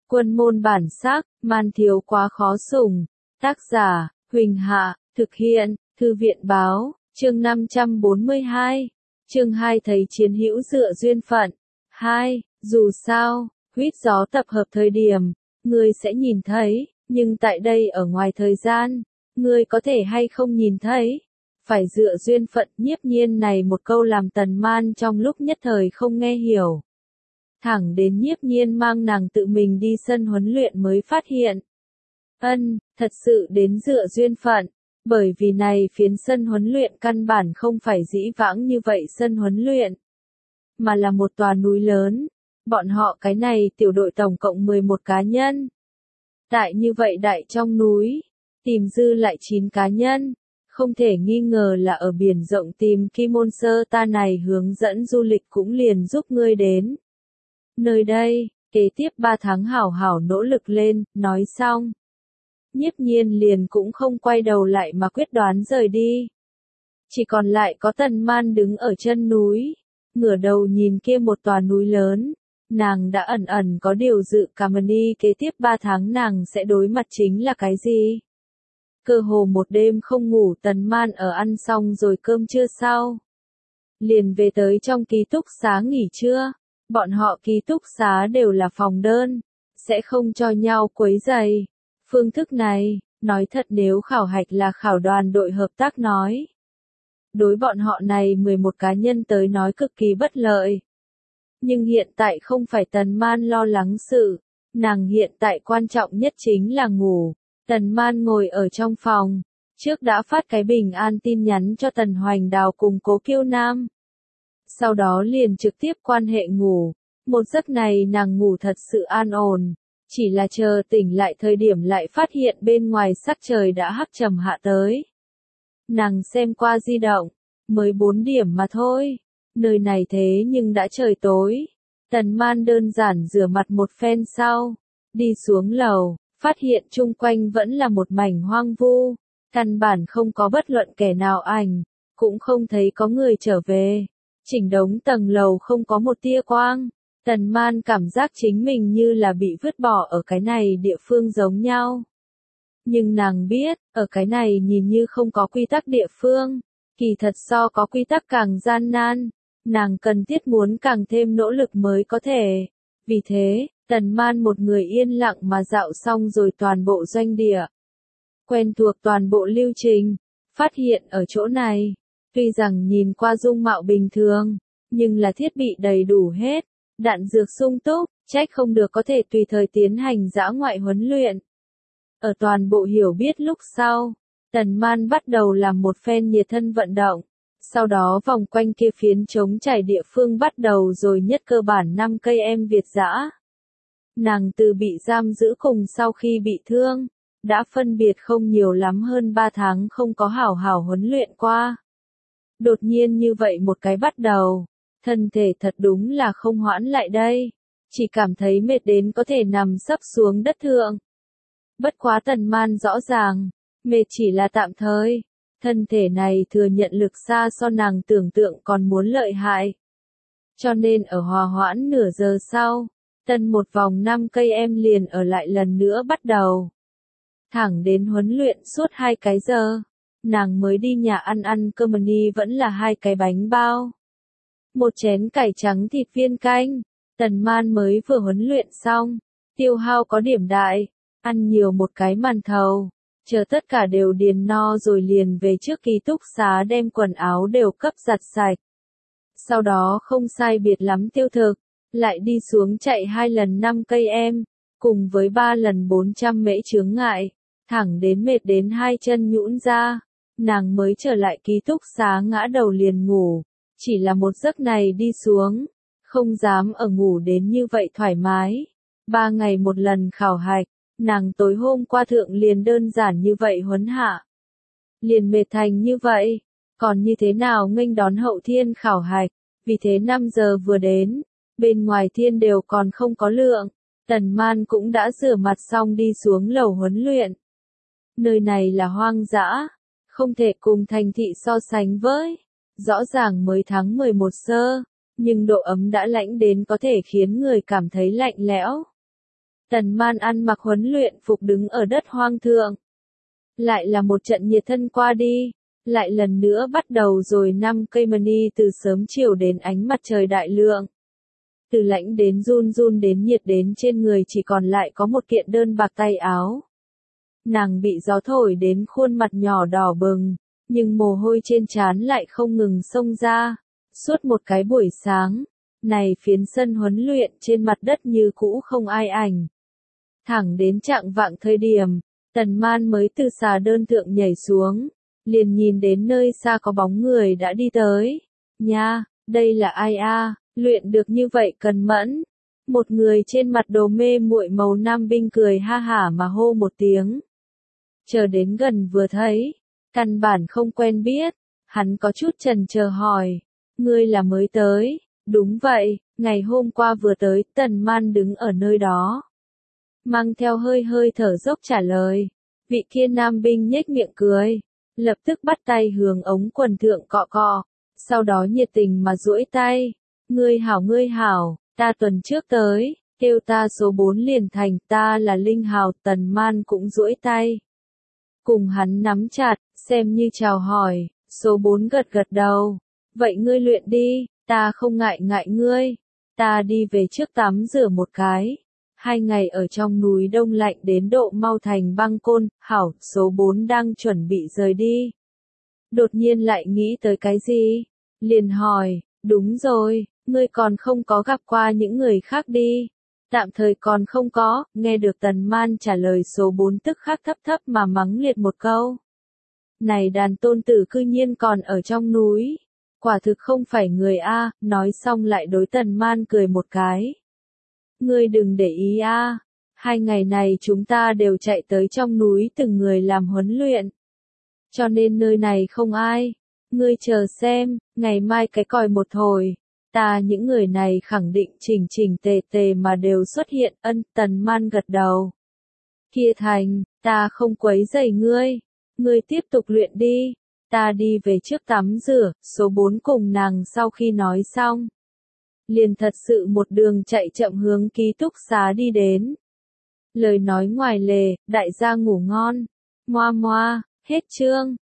Quân môn bản sắc, man thiếu quá khó sủng. Tác giả, Huỳnh Hạ, thực hiện, Thư viện báo, chương 542. Chương 2 thấy chiến hữu dựa duyên phận. 2. Dù sao, huýt gió tập hợp thời điểm, ngươi sẽ nhìn thấy, nhưng tại đây ở ngoài thời gian, ngươi có thể hay không nhìn thấy. Phải dựa duyên phận. Nhiếp Nhiên này một câu làm Tần Man trong lúc nhất thời không nghe hiểu. Thẳng đến Nhiếp Nhiên mang nàng tự mình đi sân huấn luyện mới phát hiện. Thật sự đến dựa duyên phận, bởi vì này phiến sân huấn luyện căn bản không phải dĩ vãng như vậy sân huấn luyện, mà là một tòa núi lớn. Bọn họ cái này tiểu đội tổng cộng 11 cá nhân. Tại như vậy đại trong núi, tìm dư lại 9 cá nhân, không thể nghi ngờ là ở biển rộng tìm Kim Môn Sơ ta này hướng dẫn du lịch cũng liền giúp ngươi đến. Nơi đây, kế tiếp 3 tháng hảo hảo nỗ lực lên, nói xong. Nhiếp Nhiên liền cũng không quay đầu lại mà quyết đoán rời đi. Chỉ còn lại có Tần Man đứng ở chân núi, ngửa đầu nhìn kia một tòa núi lớn, nàng đã ẩn ẩn có điều dự cảm đi kế tiếp 3 tháng nàng sẽ đối mặt chính là cái gì. Cơ hồ một đêm không ngủ Tần Man ở ăn xong rồi cơm trưa sau. Liền về tới trong ký túc xá nghỉ trưa, bọn họ ký túc xá đều là phòng đơn, sẽ không cho nhau quấy rầy. Phương thức này, nói thật nếu khảo hạch là khảo đoàn đội hợp tác nói. Đối bọn họ này 11 cá nhân tới nói cực kỳ bất lợi. Nhưng hiện tại không phải Tần Man lo lắng sự, nàng hiện tại quan trọng nhất chính là ngủ. Tần Man ngồi ở trong phòng, trước đã phát cái bình an tin nhắn cho Tần Hoành Đào cùng Cố Kiêu Nam. Sau đó liền trực tiếp quan hệ ngủ, một giấc này nàng ngủ thật sự an ổn. Chỉ là chờ tỉnh lại thời điểm lại phát hiện bên ngoài sắc trời đã hắc trầm hạ tới. Nàng xem qua di động, mới 4 điểm mà thôi, nơi này thế nhưng đã trời tối. Tần Man đơn giản rửa mặt một phen sau, đi xuống lầu, phát hiện chung quanh vẫn là một mảnh hoang vu, căn bản không có bất luận kẻ nào ảnh, cũng không thấy có người trở về. Chỉnh đống tầng lầu không có một tia quang. Tần Man cảm giác chính mình như là bị vứt bỏ ở cái này địa phương giống nhau. Nhưng nàng biết, ở cái này nhìn như không có quy tắc địa phương, kỳ thật so có quy tắc càng gian nan, nàng cần thiết muốn càng thêm nỗ lực mới có thể. Vì thế, Tần Man một người yên lặng mà dạo xong rồi toàn bộ doanh địa. Quen thuộc toàn bộ lưu trình, phát hiện ở chỗ này, tuy rằng nhìn qua dung mạo bình thường, nhưng là thiết bị đầy đủ hết. Đạn dược sung túc, trách không được có thể tùy thời tiến hành dã ngoại huấn luyện. Ở toàn bộ hiểu biết lúc sau, Tần Man bắt đầu làm một phen nhiệt thân vận động. Sau đó vòng quanh kia phiến trống trải địa phương bắt đầu rồi nhất cơ bản 5 cây em Việt dã. Nàng từ bị giam giữ cùng sau khi bị thương, đã phân biệt không nhiều lắm hơn 3 tháng không có hảo hảo huấn luyện qua. Đột nhiên như vậy một cái bắt đầu. Thân thể thật đúng là không hoãn lại đây, chỉ cảm thấy mệt đến có thể nằm sấp xuống đất thượng. Bất quá Tần Man rõ ràng, mệt chỉ là tạm thời, thân thể này thừa nhận lực xa so nàng tưởng tượng còn muốn lợi hại. Cho nên ở hòa hoãn nửa giờ sau, tân một vòng 5 cây em liền ở lại lần nữa bắt đầu. Thẳng đến huấn luyện suốt 2 cái giờ, nàng mới đi nhà ăn cơm ni vẫn là 2 cái bánh bao. Một chén cải trắng thịt viên canh, Tần Man mới vừa huấn luyện xong, tiêu hao có điểm đại, ăn nhiều một cái màn thầu, chờ tất cả đều điền no rồi liền về trước ký túc xá đem quần áo đều cấp giặt sạch. Sau đó không sai biệt lắm tiêu thực, lại đi xuống chạy 2 lần 5 cây em, cùng với 3 lần 400 mễ chướng ngại, thẳng đến mệt đến 2 chân nhũn ra, nàng mới trở lại ký túc xá ngã đầu liền ngủ. Chỉ là một giấc này đi xuống, không dám ở ngủ đến như vậy thoải mái. 3 ngày một lần khảo hạch, nàng tối hôm qua thượng liền đơn giản như vậy huấn hạ. Liền mệt thành như vậy, còn như thế nào nghênh đón hậu thiên khảo hạch, vì thế 5 giờ vừa đến, bên ngoài thiên đều còn không có lượng, Tần Man cũng đã rửa mặt xong đi xuống lầu huấn luyện. Nơi này là hoang dã, không thể cùng thành thị so sánh với. Rõ ràng mới tháng 11 sơ, nhưng độ ấm đã lạnh đến có thể khiến người cảm thấy lạnh lẽo. Tần Man ăn mặc huấn luyện phục đứng ở đất hoang thượng. Lại là một trận nhiệt thân qua đi, lại lần nữa bắt đầu rồi 5 cây mani từ sớm chiều đến ánh mặt trời đại lượng. Từ lạnh đến run run đến nhiệt đến trên người chỉ còn lại có một kiện đơn bạc tay áo. Nàng bị gió thổi đến khuôn mặt nhỏ đỏ bừng, nhưng mồ hôi trên trán lại không ngừng xông ra. Suốt một cái buổi sáng, này phiến sân huấn luyện trên mặt đất như cũ không ai ảnh. Thẳng đến chạng vạng thời điểm, Tần Man mới từ xà đơn thượng nhảy xuống, liền nhìn đến nơi xa có bóng người đã đi tới. Nha, đây là ai a? Luyện được như vậy cần mẫn. Một người trên mặt đồ mê muội màu nam binh cười ha hả mà hô một tiếng. Chờ đến gần vừa thấy, căn bản không quen biết, hắn có chút chần chờ hỏi, ngươi là mới tới? Đúng vậy, ngày hôm qua vừa tới. Tần Man đứng ở nơi đó, mang theo hơi hơi thở dốc trả lời. Vị kia nam binh nhếch miệng cười, lập tức bắt tay hướng ống quần thượng cọ cọ, sau đó nhiệt tình mà duỗi tay. Ngươi hảo, ta tuần trước tới, kêu ta số 4 liền thành, ta là Linh Hào. Tần Man cũng duỗi tay, cùng hắn nắm chặt, xem như chào hỏi. Số 4 gật gật đầu, vậy ngươi luyện đi, ta không ngại ngươi, ta đi về trước tắm rửa một cái. 2 ngày ở trong núi đông lạnh đến độ mau thành băng côn. Hảo. Số 4 đang chuẩn bị rời đi, đột nhiên lại nghĩ tới cái gì, liền hỏi, đúng rồi, ngươi còn không có gặp qua những người khác đi? Tạm thời còn không có. Nghe được Tần Man trả lời, số 4 tức khắc thấp thấp mà mắng liệt một câu. Này đàn tôn tử cư nhiên còn ở trong núi, quả thực không phải người a. Nói xong lại đối Tần Man cười một cái. Ngươi đừng để ý a, 2 ngày này chúng ta đều chạy tới trong núi từng người làm huấn luyện, cho nên nơi này không ai. Ngươi chờ xem, ngày mai cái còi một thổi, ta những người này khẳng định chỉnh tề tề mà đều xuất hiện. Tần Man gật đầu. Kia thành, ta không quấy rầy ngươi, ngươi tiếp tục luyện đi, ta đi về trước tắm rửa. Số 4 cùng nàng sau khi nói xong, liền thật sự một đường chạy chậm hướng ký túc xá đi đến. Lời nói ngoài lề, đại gia ngủ ngon. Moa moa, hết chương.